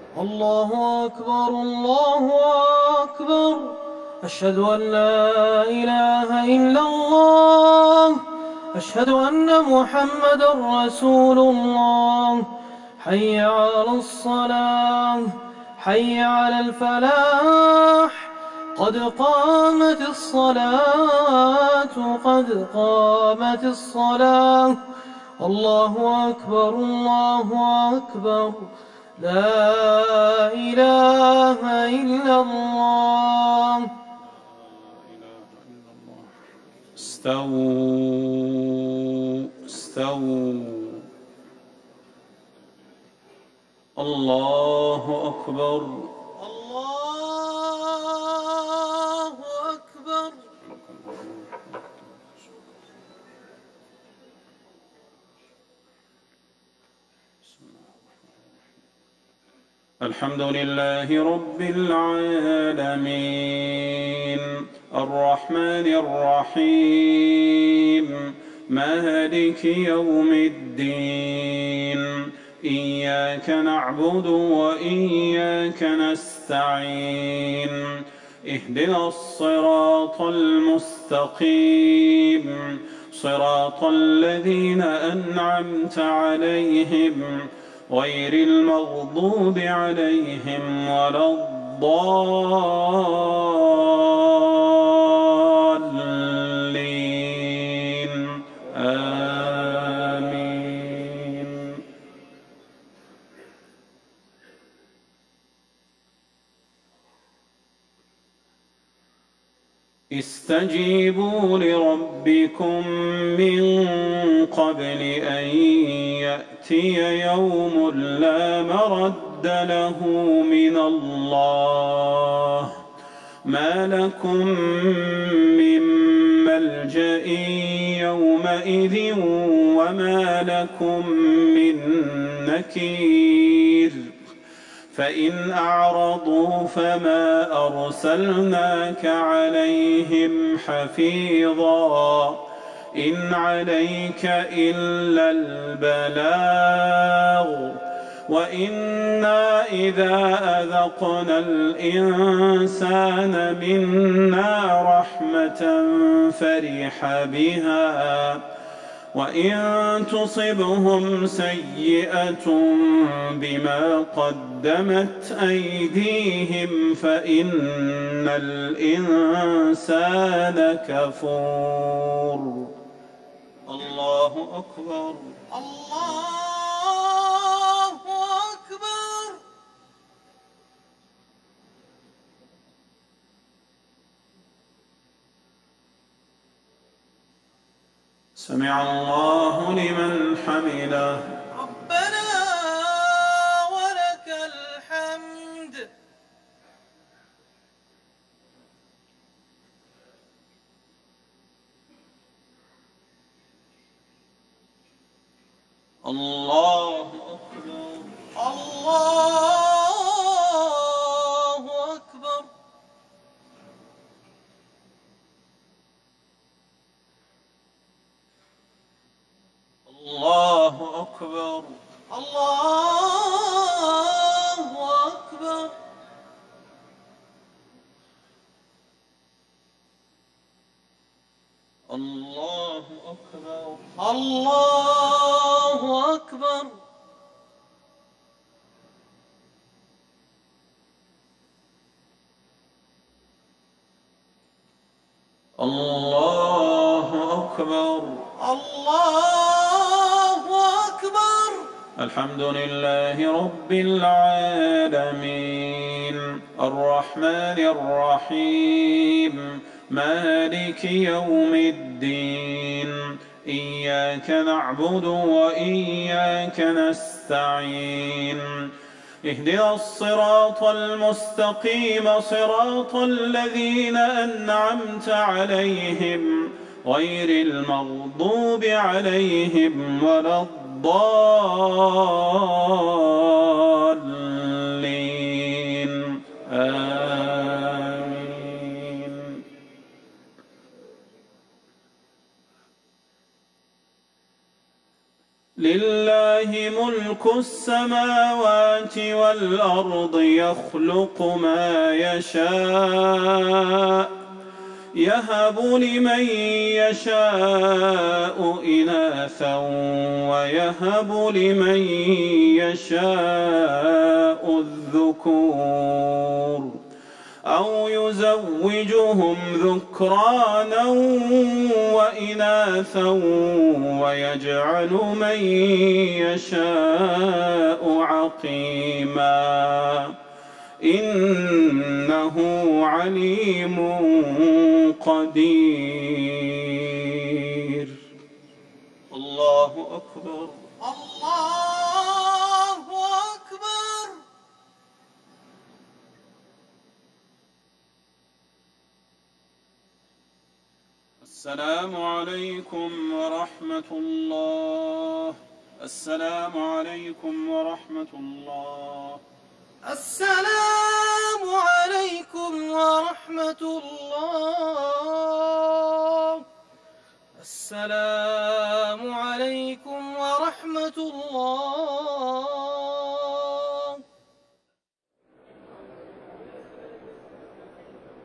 الله أكبر الله أكبر. أشهد أن لا إله إلا الله. أشهد أن محمدا رسول الله. حي على الصلاة، حي على الفلاح، قد قامت الصلاة، قد قامت الصلاة. الله أكبر الله أكبر. لا إله إلا الله. استووا استووا. الله أكبر الله أكبر. الحمد لله رب العالمين الرحمن الرحيم مالك يوم الدين إياك نعبد وإياك نستعين اهدنا الصراط المستقيم صراط الذين أنعمت عليهم غير المغضوب عليهم ولا الضالين آمين. استجيبوا لربكم من قبل أن يأتي يوم لا مرد له من الله ما لكم من ملجأ يومئذ وما لكم من نكير. فإن أعرضوا فما أرسلناك عليهم حفيظا إن عليك إلا البلاغ وإنا إذا أذقنا الإنسان منا رحمة فرح بها وإن تصبهم سيئة بما قدمت أيديهم فإن الإنسان كفور. الله أكبر الله أكبر. سمع الله لمن حمده. ربنا ولك الحمد. الله أكبر الله أكبر. الله أكبر الله أكبر. الله أكبر الله أكبر. الله أكبر الله أكبر. الحمد لله رب العالمين الرحمن الرحيم مالك يوم الدين إياك نعبد وإياك نستعين اهدنا الصراط المستقيم صراط الذين أنعمت عليهم غير المغضوب عليهم ولا الضالين آمين. لله ملك ملك السماوات والأرض يخلق ما يشاء يهب لمن يشاء إناثا ويهب لمن يشاء الذكور أو يزوجهم ذكرانا وإناثا ويجعل من يشاء عقيما إنه عليم قدير. الله أكبر. الله أكبر. السلام عليكم ورحمة الله. السلام عليكم ورحمة الله. السلام عليكم ورحمة الله. السلام عليكم ورحمة الله.